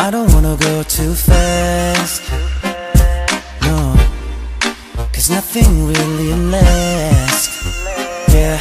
I don't wanna go too fast, no, cause nothing really lasts. Yeah,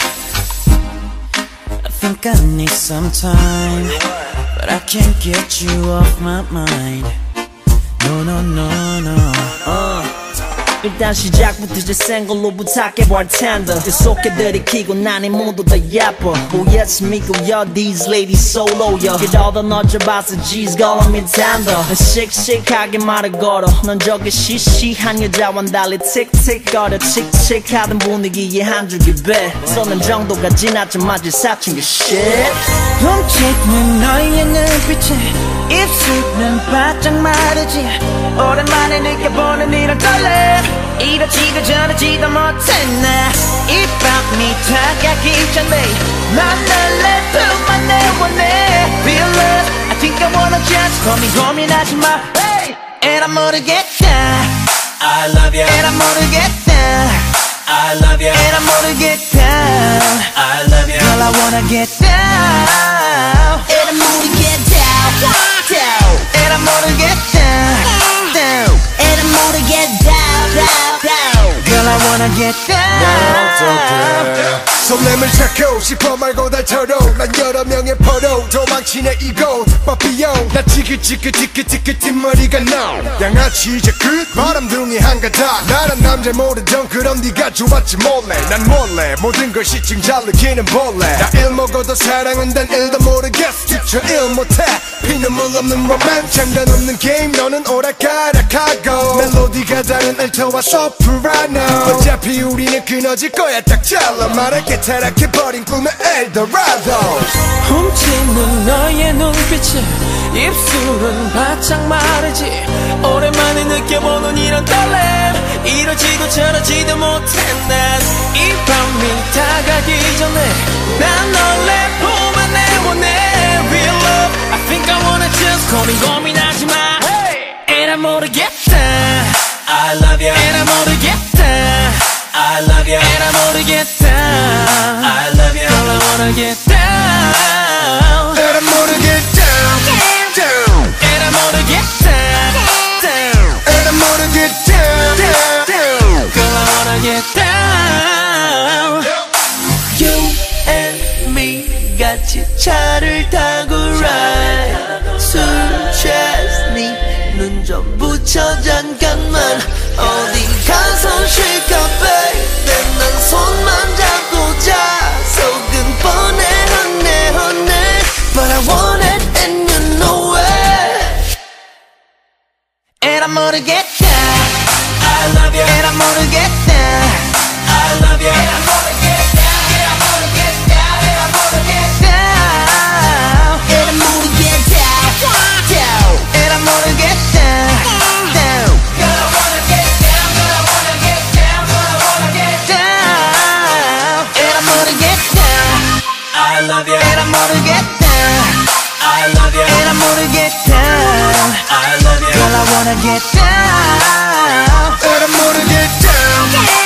I think I need some time, but I can't get you off my mind. No, no, no, no. 일단 시작부터 이제 센 걸로 부탁해 bartender 계속해 들이키고 나니 모두 다 예뻐. Oh yes me go yo these ladies solo yo 그러다 너 잡아서 G's 걸어 me tender 씩씩하게 말을 걸어 넌 저기 시시한 여자와 달리 틱틱거려 칙칙하던 분위기에 한 줄기 배 쏘는 정도가 지나자마자 사춘기 shit. 훔치는 너의 눈빛에 입술은 바짝 마르지. 오랜만에 느껴보는 이런 떨림 이러지도 저러지도 못했네. 이 밤이 다가기 전에 난 널 내 품 안에 원해. Real love I think I wanna just 고민하지 마. Hey! And I'm 모르겠다 I love you And I'm 모르겠다 I love you And I'm 모르겠다 I love you Girl I wanna get down And I'm 모르겠다 down And I'm 모르겠다 down And I'm 모르겠다 down Girl I wanna get down 설렘을 찾고 싶어 말고 닳도록 난 여러 명의 포로 도망치네 이곳 빠삐용 나 지긋지긋 뒷머리가 나 양아치 이제 끝 바람둥이 한가닥 나란 남자 모르던 그럼 네가 좋았지 몰래 난 몰래 모든 걸 시층 잘 느끼는 벌레 나 일 먹어도 사랑은 단 일도 모르겠어 뒤쳐 일 못해 피눈물 없는 로맨 장단 없는 게임 너는 오락가락하고 멜로디가 다른 알토와 소프라노 어차피 우리는 끊어질 거야 딱 잘라 말할게 타락해버린 꿈의 엘도라도 훔치는 너의 눈빛에 입술은 바짝 마르지. 오랜만에 느껴보는 이런 떨림 이러지도 저러지도 못해. 난 이 밤이 다가기 전에 난 널 내 품 안에 원해. Real love I think I wanna just 고민하지 마. Hey! And I'm 모르겠다 I love you And I'm 모르겠다 I love you And I'm 모르겠다 I love you Girl I wanna get down And I'm 모르겠다 down And I'm 모르겠다 down And I'm 모르겠다 down Girl I wanna get down You and me 같이 차를 타고 ride 술 취했니 눈 좀 붙여 잠깐만 어디 가서 쉴까 baby 난 손만 잡고 자 속은 뻔해 honey honey But I want it and you know it And I'm 모르겠다 I love you And I'm 모르겠다 I love you And I'm 모르겠다 And I'm 모르겠다 And I'm 모르겠다 And I'm 모르겠다 down And I'm mo르겠다 down Girl I wanna get down Girl I wanna get down Girl I wanna get down And I'm 모르겠다 I love you And I'm 모르겠다 I love you And I'm 모르겠다 I love you Girl I wanna get down And I'm 모르겠다